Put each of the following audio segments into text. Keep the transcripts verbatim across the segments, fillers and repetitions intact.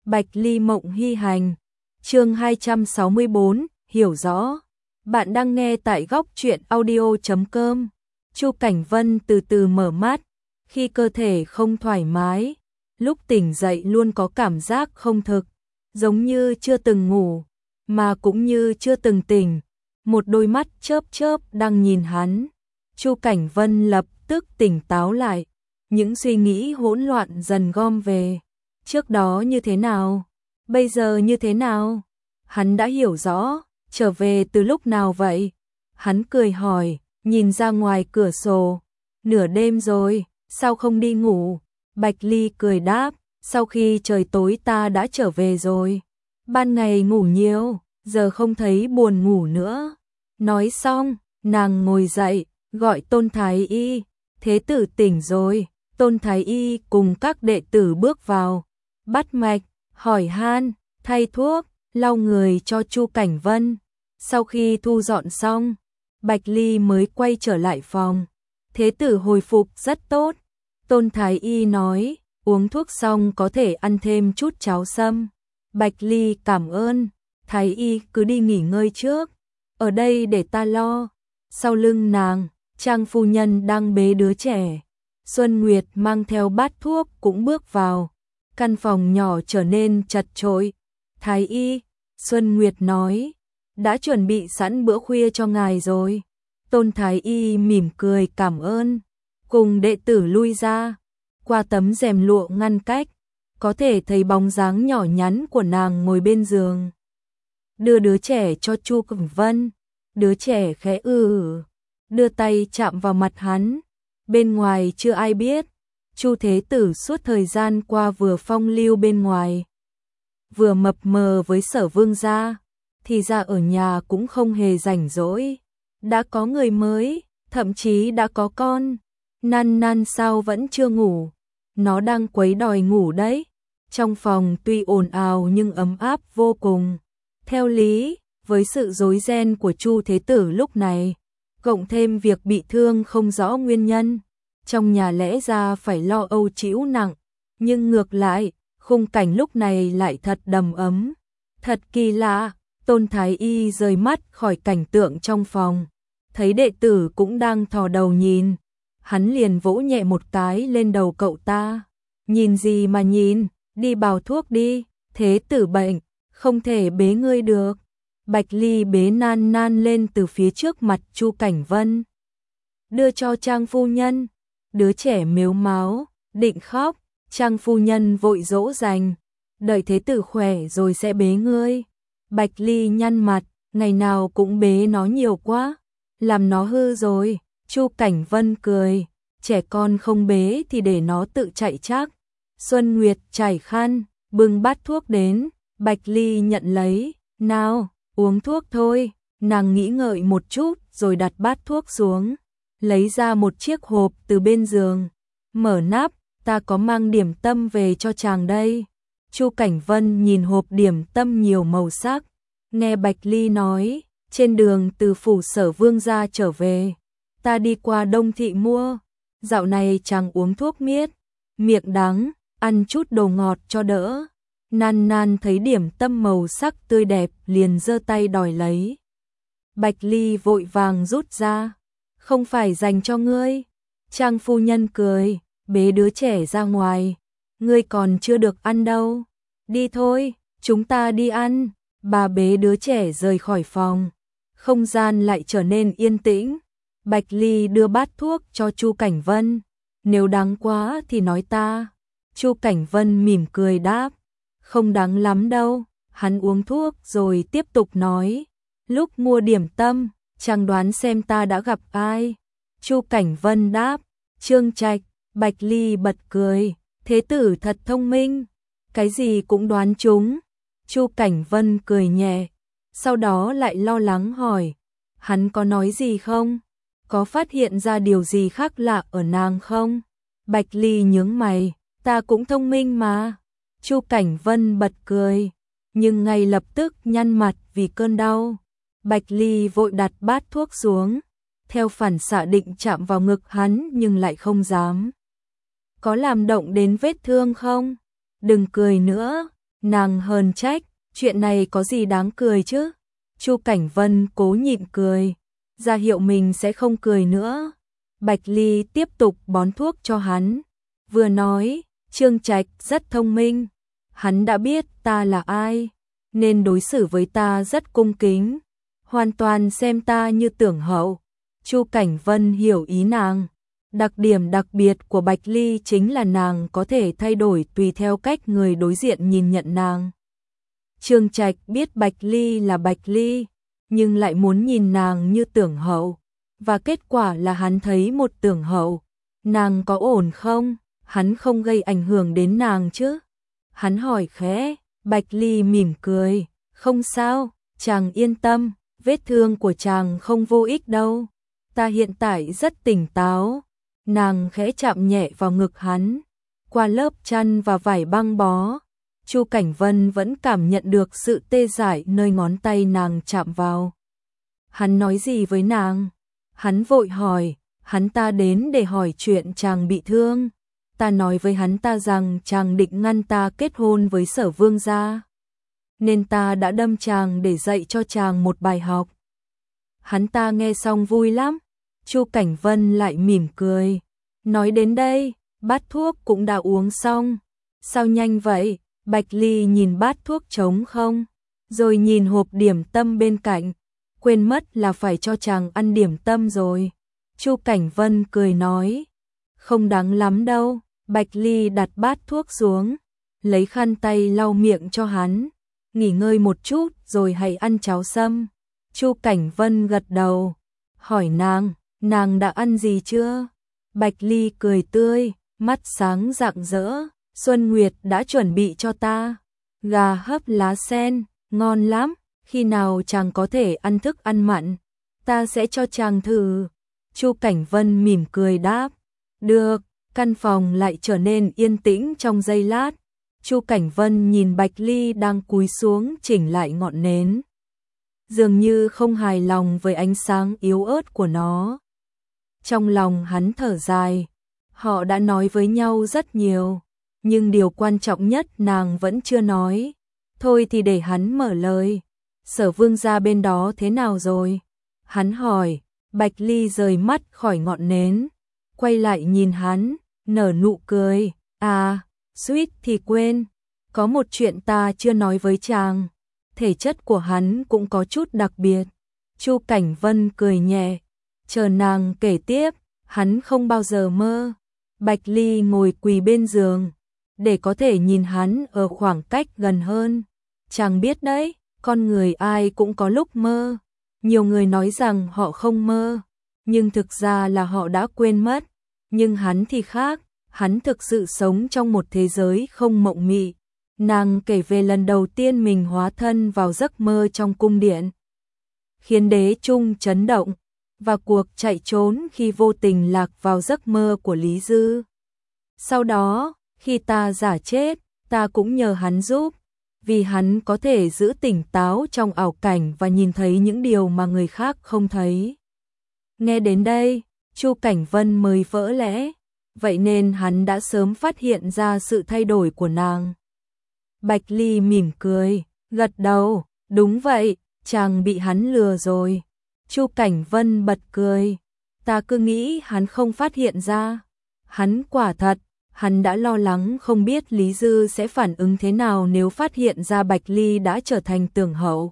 Bạch Ly Mộng Hy Hành. Chương hai trăm sáu mươi bốn, hiểu rõ. Bạn đang nghe tại góc truyện audio chấm com. Chu Cảnh Vân từ từ mở mắt, khi cơ thể không thoải mái, lúc tỉnh dậy luôn có cảm giác không thực, giống như chưa từng ngủ, mà cũng như chưa từng tỉnh. Một đôi mắt chớp chớp đang nhìn hắn. Chu Cảnh Vân lập tức tỉnh táo lại, những suy nghĩ hỗn loạn dần gom về. Trước đó như thế nào? Bây giờ như thế nào? Hắn đã hiểu rõ, trở về từ lúc nào vậy? Hắn cười hỏi, nhìn ra ngoài cửa sổ. Nửa đêm rồi, sao không đi ngủ? Bạch Ly cười đáp, sau khi trời tối ta đã trở về rồi. Ban ngày ngủ nhiều, giờ không thấy buồn ngủ nữa. Nói xong, nàng ngồi dậy, gọi Tôn Thái Y. Thế tử tỉnh rồi. Tôn Thái Y cùng các đệ tử bước vào, bắt mạch, hỏi han, thay thuốc, lau người cho Chu Cảnh Vân. Sau khi thu dọn xong, Bạch Ly mới quay trở lại phòng. Thế tử hồi phục rất tốt. Tôn Thái Y nói, uống thuốc xong có thể ăn thêm chút cháo sâm. Bạch Ly cảm ơn. Thái Y cứ đi nghỉ ngơi trước, ở đây để ta lo. Sau lưng nàng, Trang phu nhân đang bế đứa trẻ. Xuân Nguyệt mang theo bát thuốc cũng bước vào. Căn phòng nhỏ trở nên chật chội. Thái Y, Xuân Nguyệt nói, đã chuẩn bị sẵn bữa khuya cho ngài rồi. Tôn Thái Y mỉm cười cảm ơn, cùng đệ tử lui ra. Qua tấm rèm lụa ngăn cách, có thể thấy bóng dáng nhỏ nhắn của nàng ngồi bên giường. Đưa đứa trẻ cho Chu Cảnh Vân. Đứa trẻ khẽ ừ, đưa tay chạm vào mặt hắn. Bên ngoài chưa ai biết, Chu Thế Tử suốt thời gian qua vừa phong lưu bên ngoài, vừa mập mờ với Sở Vương gia, thì ra ở nhà cũng không hề rảnh rỗi. Đã có người mới, thậm chí đã có con. Nan Nan sao vẫn chưa ngủ? Nó đang quấy đòi ngủ đấy. Trong phòng tuy ồn ào nhưng ấm áp vô cùng. Theo lý, với sự rối ren của Chu Thế Tử lúc này, cộng thêm việc bị thương không rõ nguyên nhân, trong nhà lẽ ra phải lo âu chịu nặng, nhưng ngược lại, khung cảnh lúc này lại thật đầm ấm. Thật kỳ lạ. Tôn Thái Y rời mắt khỏi cảnh tượng trong phòng, thấy đệ tử cũng đang thò đầu nhìn, hắn liền vỗ nhẹ một cái lên đầu cậu ta. Nhìn gì mà nhìn, đi bào thuốc đi, Thế Tử bệnh, không thể bế ngươi được. Bạch Ly bế Nan Nan lên từ phía trước mặt Chu Cảnh Vân, đưa cho Trang phu nhân. Đứa trẻ mếu máo, định khóc, Trang phu nhân vội dỗ dành, đợi Thế Tử khỏe rồi sẽ bế ngươi. Bạch Ly nhăn mặt, ngày nào cũng bế nó nhiều quá, làm nó hư rồi. Chu Cảnh Vân cười, trẻ con không bế thì để nó tự chạy chắc. Xuân Nguyệt chải khăn, bưng bát thuốc đến. Bạch Ly nhận lấy, nào, uống thuốc thôi. Nàng nghĩ ngợi một chút rồi đặt bát thuốc xuống, lấy ra một chiếc hộp từ bên giường, mở nắp, ta có mang điểm tâm về cho chàng đây. Chu Cảnh Vân nhìn hộp điểm tâm nhiều màu sắc, nghe Bạch Ly nói, trên đường từ phủ Sở Vương gia trở về, ta đi qua Đông Thị mua, dạo này chàng uống thuốc miết, miệng đắng, ăn chút đồ ngọt cho đỡ. Nan Nan thấy điểm tâm màu sắc tươi đẹp liền giơ tay đòi lấy. Bạch Ly vội vàng rút ra, không phải dành cho ngươi. Trang phu nhân cười, bế đứa trẻ ra ngoài, ngươi còn chưa được ăn đâu. Đi thôi, chúng ta đi ăn. Bà bế đứa trẻ rời khỏi phòng, không gian lại trở nên yên tĩnh. Bạch Ly đưa bát thuốc cho Chu Cảnh Vân, nếu đáng quá thì nói ta. Chu Cảnh Vân mỉm cười đáp, không đáng lắm đâu. Hắn uống thuốc rồi tiếp tục nói, lúc mua điểm tâm, chàng đoán xem ta đã gặp ai. Chu Cảnh Vân đáp, Trương Trạch. Bạch Ly bật cười, Thế Tử thật thông minh, cái gì cũng đoán trúng. Chu Cảnh Vân cười nhẹ, sau đó lại lo lắng hỏi, hắn có nói gì không? Có phát hiện ra điều gì khác lạ ở nàng không? Bạch Ly nhướng mày, ta cũng thông minh mà. Chu Cảnh Vân bật cười, nhưng ngay lập tức nhăn mặt vì cơn đau. Bạch Ly vội đặt bát thuốc xuống, theo phản xạ định chạm vào ngực hắn nhưng lại không dám. Có làm động đến vết thương không? Đừng cười nữa. Nàng hờn trách, chuyện này có gì đáng cười chứ? Chu Cảnh Vân cố nhịn cười, ra hiệu mình sẽ không cười nữa. Bạch Ly tiếp tục bón thuốc cho hắn, vừa nói, Trương Trạch rất thông minh, hắn đã biết ta là ai, nên đối xử với ta rất cung kính, hoàn toàn xem ta như tưởng hậu. Chu Cảnh Vân hiểu ý nàng, đặc điểm đặc biệt của Bạch Ly chính là nàng có thể thay đổi tùy theo cách người đối diện nhìn nhận nàng. Trương Trạch biết Bạch Ly là Bạch Ly, nhưng lại muốn nhìn nàng như tưởng hậu, và kết quả là hắn thấy một tưởng hậu. Nàng có ổn không? Hắn không gây ảnh hưởng đến nàng chứ? Hắn hỏi khẽ. Bạch Ly mỉm cười, không sao, chàng yên tâm, vết thương của chàng không vô ích đâu, ta hiện tại rất tỉnh táo. Nàng khẽ chạm nhẹ vào ngực hắn, qua lớp chăn và vải băng bó, Chu Cảnh Vân vẫn cảm nhận được sự tê dại nơi ngón tay nàng chạm vào. Hắn nói gì với nàng? Hắn vội hỏi, hắn ta đến để hỏi chuyện chàng bị thương. Ta nói với hắn ta rằng chàng định ngăn ta kết hôn với Sở Vương gia, nên ta đã đâm chàng để dạy cho chàng một bài học. Hắn ta nghe xong vui lắm. Chu Cảnh Vân lại mỉm cười, nói đến đây, bát thuốc cũng đã uống xong. Sao nhanh vậy? Bạch Ly nhìn bát thuốc trống không, rồi nhìn hộp điểm tâm bên cạnh, quên mất là phải cho chàng ăn điểm tâm rồi. Chu Cảnh Vân cười nói, không đáng lắm đâu. Bạch Ly đặt bát thuốc xuống, lấy khăn tay lau miệng cho hắn, nghỉ ngơi một chút rồi hãy ăn cháo sâm. Chu Cảnh Vân gật đầu, hỏi nàng, nàng đã ăn gì chưa? Bạch Ly cười tươi, mắt sáng rạng rỡ, Xuân Nguyệt đã chuẩn bị cho ta, gà hấp lá sen, ngon lắm, khi nào chàng có thể ăn thức ăn mặn, ta sẽ cho chàng thử. Chu Cảnh Vân mỉm cười đáp, được. Căn phòng lại trở nên yên tĩnh trong giây lát. Chu Cảnh Vân nhìn Bạch Ly đang cúi xuống chỉnh lại ngọn nến, dường như không hài lòng với ánh sáng yếu ớt của nó. Trong lòng hắn thở dài, họ đã nói với nhau rất nhiều, nhưng điều quan trọng nhất nàng vẫn chưa nói. Thôi thì để hắn mở lời. Sở Vương gia bên đó thế nào rồi? Hắn hỏi. Bạch Ly rời mắt khỏi ngọn nến, quay lại nhìn hắn, nở nụ cười. À, suýt thì quên, có một chuyện ta chưa nói với chàng. Thể chất của hắn cũng có chút đặc biệt. Chu Cảnh Vân cười nhẹ, chờ nàng kể tiếp. Hắn không bao giờ mơ. Bạch Ly ngồi quỳ bên giường, để có thể nhìn hắn ở khoảng cách gần hơn. Chàng biết đấy, con người ai cũng có lúc mơ. Nhiều người nói rằng họ không mơ, nhưng thực ra là họ đã quên mất. Nhưng hắn thì khác, hắn thực sự sống trong một thế giới không mộng mị. Nàng kể về lần đầu tiên mình hóa thân vào giấc mơ trong cung điện, khiến đế trung chấn động, và cuộc chạy trốn khi vô tình lạc vào giấc mơ của Lý Dư. Sau đó, khi ta giả chết, ta cũng nhờ hắn giúp, vì hắn có thể giữ tỉnh táo trong ảo cảnh và nhìn thấy những điều mà người khác không thấy. Nghe đến đây, Chu Cảnh Vân mới vỡ lẽ, vậy nên hắn đã sớm phát hiện ra sự thay đổi của nàng. Bạch Ly mỉm cười, gật đầu, đúng vậy, chàng bị hắn lừa rồi. Chu Cảnh Vân bật cười, ta cứ nghĩ hắn không phát hiện ra. Hắn quả thật, hắn đã lo lắng không biết Lý Dư sẽ phản ứng thế nào nếu phát hiện ra Bạch Ly đã trở thành tưởng hậu.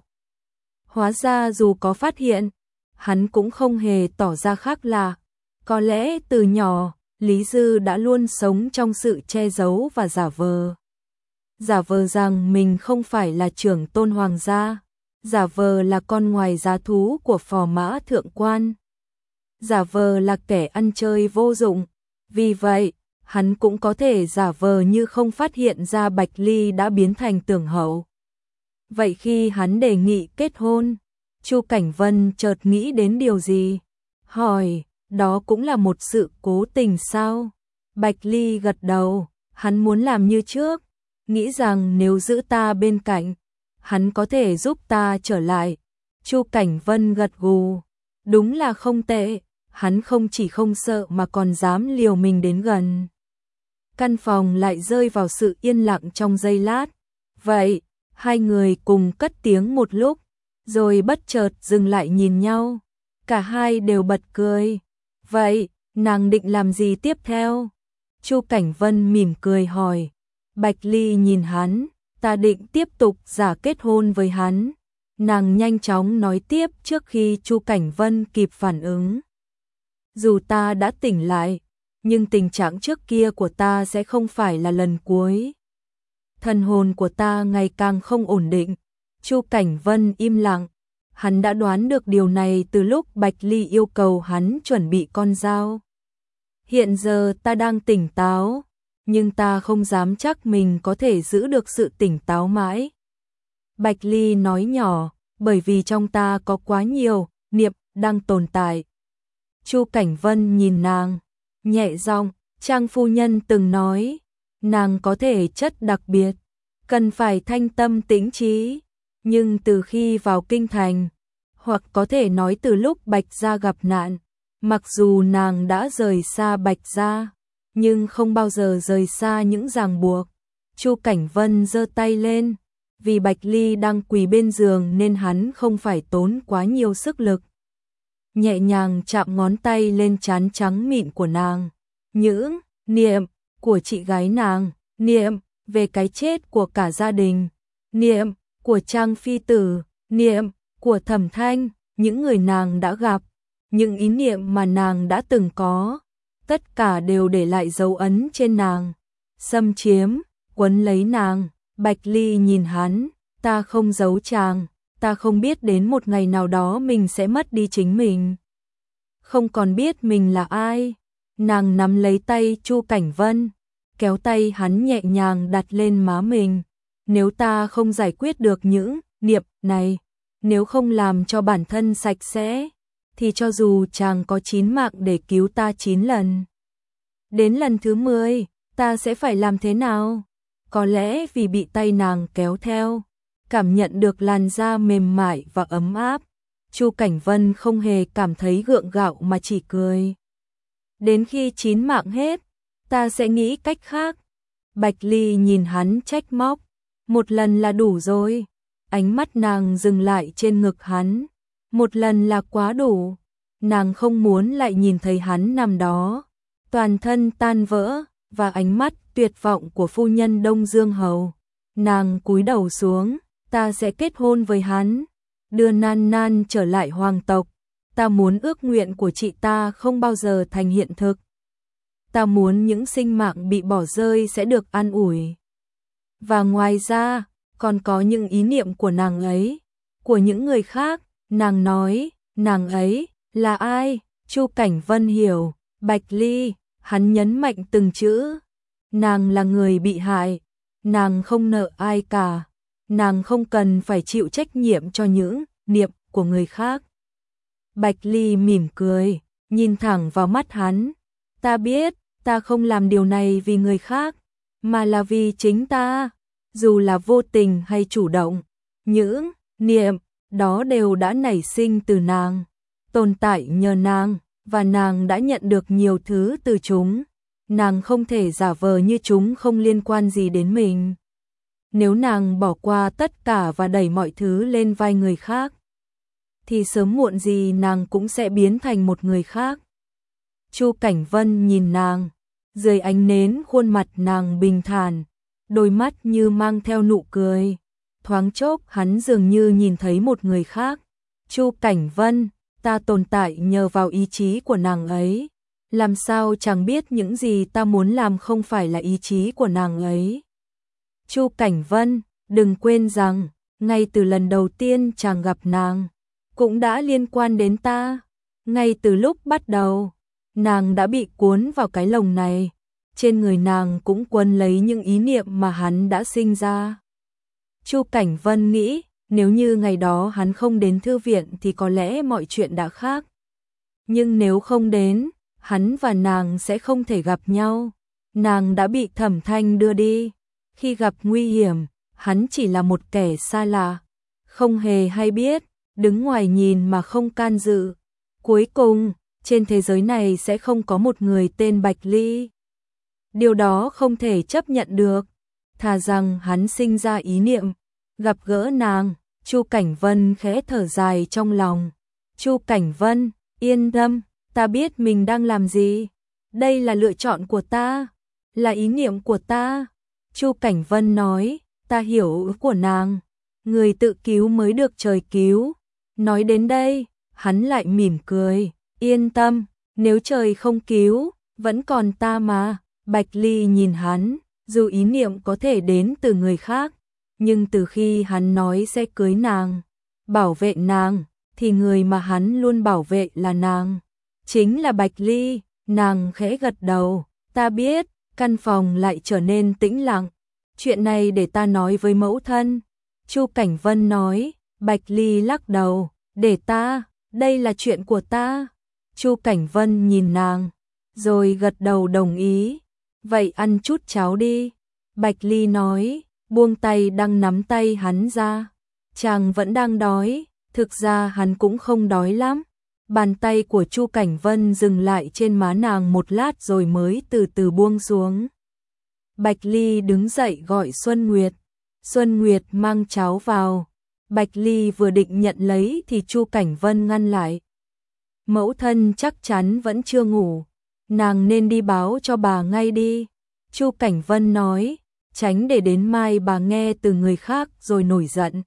Hóa ra dù có phát hiện, hắn cũng không hề tỏ ra khác lạ. Có lẽ từ nhỏ, Lý Dư đã luôn sống trong sự che giấu và giả vờ. Giả vờ rằng mình không phải là trưởng tôn hoàng gia, giả vờ là con ngoài giá thú của phò mã thượng quan, giả vờ là kẻ ăn chơi vô dụng. Vì vậy, hắn cũng có thể giả vờ như không phát hiện ra Bạch Ly đã biến thành tưởng hậu. Vậy khi hắn đề nghị kết hôn, Chu Cảnh Vân chợt nghĩ đến điều gì? Hỏi, đó cũng là một sự cố tình sao? Bạch Ly gật đầu, hắn muốn làm như trước, nghĩ rằng nếu giữ ta bên cạnh, hắn có thể giúp ta trở lại. Chu Cảnh Vân gật gù, đúng là không tệ, hắn không chỉ không sợ mà còn dám liều mình đến gần. Căn phòng lại rơi vào sự yên lặng trong giây lát, Vậy, hai người cùng cất tiếng một lúc, rồi bất chợt dừng lại nhìn nhau. Cả hai đều bật cười. Vậy, nàng định làm gì tiếp theo? Chu Cảnh Vân mỉm cười hỏi. Bạch Ly nhìn hắn, ta định tiếp tục giả kết hôn với hắn. Nàng nhanh chóng nói tiếp trước khi Chu Cảnh Vân kịp phản ứng. Dù ta đã tỉnh lại, nhưng tình trạng trước kia của ta sẽ không phải là lần cuối. Thần hồn của ta ngày càng không ổn định. Chu Cảnh Vân im lặng. Hắn đã đoán được điều này từ lúc Bạch Ly yêu cầu hắn chuẩn bị con dao. Hiện giờ ta đang tỉnh táo, nhưng ta không dám chắc mình có thể giữ được sự tỉnh táo mãi. Bạch Ly nói nhỏ, bởi vì trong ta có quá nhiều niệm đang tồn tại. Chu Cảnh Vân nhìn nàng, nhẹ giọng, Trang phu nhân từng nói, nàng có thể chất đặc biệt, cần phải thanh tâm tĩnh trí, nhưng từ khi vào kinh thành, hoặc có thể nói từ lúc Bạch gia gặp nạn, mặc dù nàng đã rời xa Bạch gia, nhưng không bao giờ rời xa những ràng buộc. Chu Cảnh Vân giơ tay lên, vì Bạch Ly đang quỳ bên giường nên hắn không phải tốn quá nhiều sức lực. Nhẹ nhàng chạm ngón tay lên trán trắng mịn của nàng. Những niệm của chị gái nàng, niệm về cái chết của cả gia đình, niệm của Trang phi tử, niệm của Thẩm Thanh, những người nàng đã gặp, những ý niệm mà nàng đã từng có, tất cả đều để lại dấu ấn trên nàng. Xâm chiếm, quấn lấy nàng. Bạch Ly nhìn hắn, ta không giấu chàng, ta không biết đến một ngày nào đó mình sẽ mất đi chính mình. Không còn biết mình là ai. Nàng nắm lấy tay Chu Cảnh Vân, kéo tay hắn nhẹ nhàng đặt lên má mình. Nếu ta không giải quyết được những niệm này, nếu không làm cho bản thân sạch sẽ, thì cho dù chàng có chín mạng để cứu ta chín lần, đến lần thứ mười, ta sẽ phải làm thế nào? Có lẽ vì bị tay nàng kéo theo, cảm nhận được làn da mềm mại và ấm áp, Chu Cảnh Vân không hề cảm thấy gượng gạo mà chỉ cười. Đến khi chín mạng hết, ta sẽ nghĩ cách khác. Bạch Ly nhìn hắn trách móc, một lần là đủ rồi. Ánh mắt nàng dừng lại trên ngực hắn, một lần là quá đủ. Nàng không muốn lại nhìn thấy hắn nằm đó, toàn thân tan vỡ, và ánh mắt tuyệt vọng của phu nhân Đông Dương Hầu. Nàng cúi đầu xuống, ta sẽ kết hôn với hắn, đưa Nan Nan trở lại hoàng tộc. Ta muốn ước nguyện của chị ta không bao giờ thành hiện thực. Ta muốn những sinh mạng bị bỏ rơi sẽ được an ủi. Và ngoài ra, còn có những ý niệm của nàng ấy, của những người khác. Nàng nói, nàng ấy là ai? Chu Cảnh Vân hiểu. Bạch Ly. Hắn nhấn mạnh từng chữ. Nàng là người bị hại. Nàng không nợ ai cả. Nàng không cần phải chịu trách nhiệm cho những niệm của người khác. Bạch Ly mỉm cười, nhìn thẳng vào mắt hắn. Ta biết, ta không làm điều này vì người khác, mà là vì chính ta. Dù là vô tình hay chủ động, những niệm đó đều đã nảy sinh từ nàng, tồn tại nhờ nàng, và nàng đã nhận được nhiều thứ từ chúng. Nàng không thể giả vờ như chúng không liên quan gì đến mình. Nếu nàng bỏ qua tất cả và đẩy mọi thứ lên vai người khác, thì sớm muộn gì nàng cũng sẽ biến thành một người khác. Chu Cảnh Vân nhìn nàng, dưới ánh nến khuôn mặt nàng bình thản, đôi mắt như mang theo nụ cười. Thoáng chốc hắn dường như nhìn thấy một người khác. Chu Cảnh Vân, ta tồn tại nhờ vào ý chí của nàng ấy. Làm sao chàng biết những gì ta muốn làm không phải là ý chí của nàng ấy? Chu Cảnh Vân, đừng quên rằng, ngay từ lần đầu tiên chàng gặp nàng, cũng đã liên quan đến ta. Ngay từ lúc bắt đầu, nàng đã bị cuốn vào cái lồng này. Trên người nàng cũng quấn lấy những ý niệm mà hắn đã sinh ra. Chu Cảnh Vân nghĩ, nếu như ngày đó hắn không đến thư viện thì có lẽ mọi chuyện đã khác. Nhưng nếu không đến, hắn và nàng sẽ không thể gặp nhau. Nàng đã bị Thẩm Thanh đưa đi. Khi gặp nguy hiểm, hắn chỉ là một kẻ xa lạ, không hề hay biết, đứng ngoài nhìn mà không can dự. Cuối cùng, trên thế giới này sẽ không có một người tên Bạch Ly. Điều đó không thể chấp nhận được. thà rằng hắn sinh ra ý niệm gặp gỡ nàng. Chu Cảnh Vân khẽ thở dài trong lòng. Chu Cảnh Vân, yên tâm, ta biết mình đang làm gì. Đây là lựa chọn của ta, là ý niệm của ta. Chu Cảnh Vân nói, ta hiểu ý của nàng. Người tự cứu mới được trời cứu. Nói đến đây, hắn lại mỉm cười. Yên tâm, nếu trời không cứu, vẫn còn ta mà. Bạch Ly nhìn hắn, dù ý niệm có thể đến từ người khác, nhưng từ khi hắn nói sẽ cưới nàng, bảo vệ nàng, thì người mà hắn luôn bảo vệ là nàng. Chính là Bạch Ly. Nàng khẽ gật đầu. Ta biết. Căn phòng lại trở nên tĩnh lặng. Chuyện này để ta nói với mẫu thân. Chu Cảnh Vân nói. Bạch Ly lắc đầu. Để ta, đây là chuyện của ta. Chu Cảnh Vân nhìn nàng, rồi gật đầu đồng ý. Vậy ăn chút cháo đi. Bạch Ly nói, buông tay đang nắm tay hắn ra. Chàng vẫn đang đói, thực ra hắn cũng không đói lắm. Bàn tay của Chu Cảnh Vân dừng lại trên má nàng một lát rồi mới từ từ buông xuống. Bạch Ly đứng dậy gọi Xuân Nguyệt. Xuân Nguyệt mang cháo vào. Bạch Ly vừa định nhận lấy thì Chu Cảnh Vân ngăn lại. Mẫu thân chắc chắn vẫn chưa ngủ, nàng nên đi báo cho bà ngay đi. Chu Cảnh Vân nói, tránh để đến mai bà nghe từ người khác rồi nổi giận.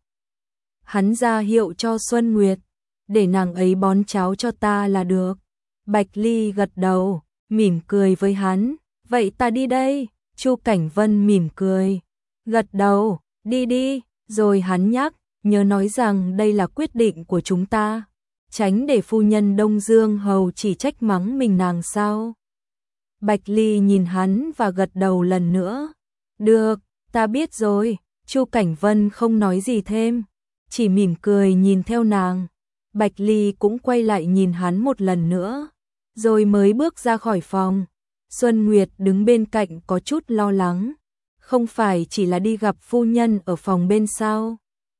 Hắn ra hiệu cho Xuân Nguyệt, để nàng ấy bón cháo cho ta là được. Bạch Ly gật đầu, mỉm cười với hắn. Vậy ta đi đây. Chu Cảnh Vân mỉm cười, gật đầu, đi đi. Rồi hắn nhắc, nhớ nói rằng đây là quyết định của chúng ta, tránh để phu nhân Đông Dương Hầu chỉ trách mắng mình nàng sao. Bạch Ly nhìn hắn và gật đầu lần nữa. Được, ta biết rồi. Chu Cảnh Vân không nói gì thêm, chỉ mỉm cười nhìn theo nàng. Bạch Ly cũng quay lại nhìn hắn một lần nữa, rồi mới bước ra khỏi phòng. Xuân Nguyệt đứng bên cạnh có chút lo lắng. Không phải chỉ là đi gặp phu nhân ở phòng bên sao?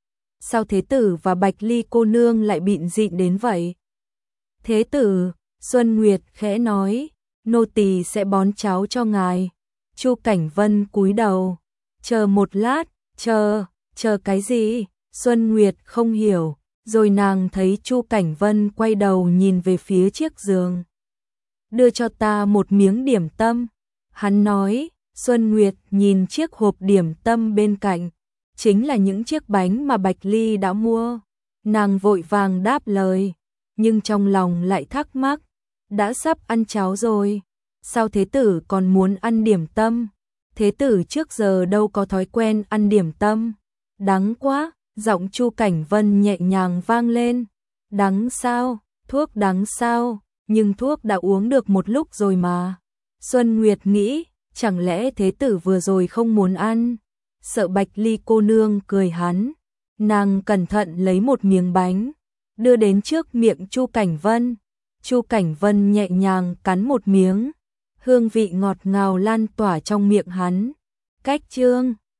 Sao Thế Tử và Bạch Ly cô nương lại bịn rịn đến vậy? Thế Tử, Xuân Nguyệt khẽ nói, nô tỳ sẽ bón cháo cho ngài. Chu Cảnh Vân cúi đầu, chờ một lát. Chờ, chờ cái gì? Xuân Nguyệt không hiểu, rồi nàng thấy Chu Cảnh Vân quay đầu nhìn về phía chiếc giường. Đưa cho ta một miếng điểm tâm, hắn nói. Xuân Nguyệt nhìn chiếc hộp điểm tâm bên cạnh, chính là những chiếc bánh mà Bạch Ly đã mua. Nàng vội vàng đáp lời, nhưng trong lòng lại thắc mắc, đã sắp ăn cháo rồi, sao Thế Tử còn muốn ăn điểm tâm? Thế Tử trước giờ đâu có thói quen ăn điểm tâm. Đắng quá. Giọng Chu Cảnh Vân nhẹ nhàng vang lên. Đắng sao? Thuốc đắng sao? Nhưng thuốc đã uống được một lúc rồi mà. Xuân Nguyệt nghĩ, chẳng lẽ Thế Tử vừa rồi không muốn ăn? Sợ Bạch Ly cô nương cười hắn, nàng cẩn thận lấy một miếng bánh, đưa đến trước miệng Chu Cảnh Vân. Chu Cảnh Vân nhẹ nhàng cắn một miếng, hương vị ngọt ngào lan tỏa trong miệng hắn. Cách chương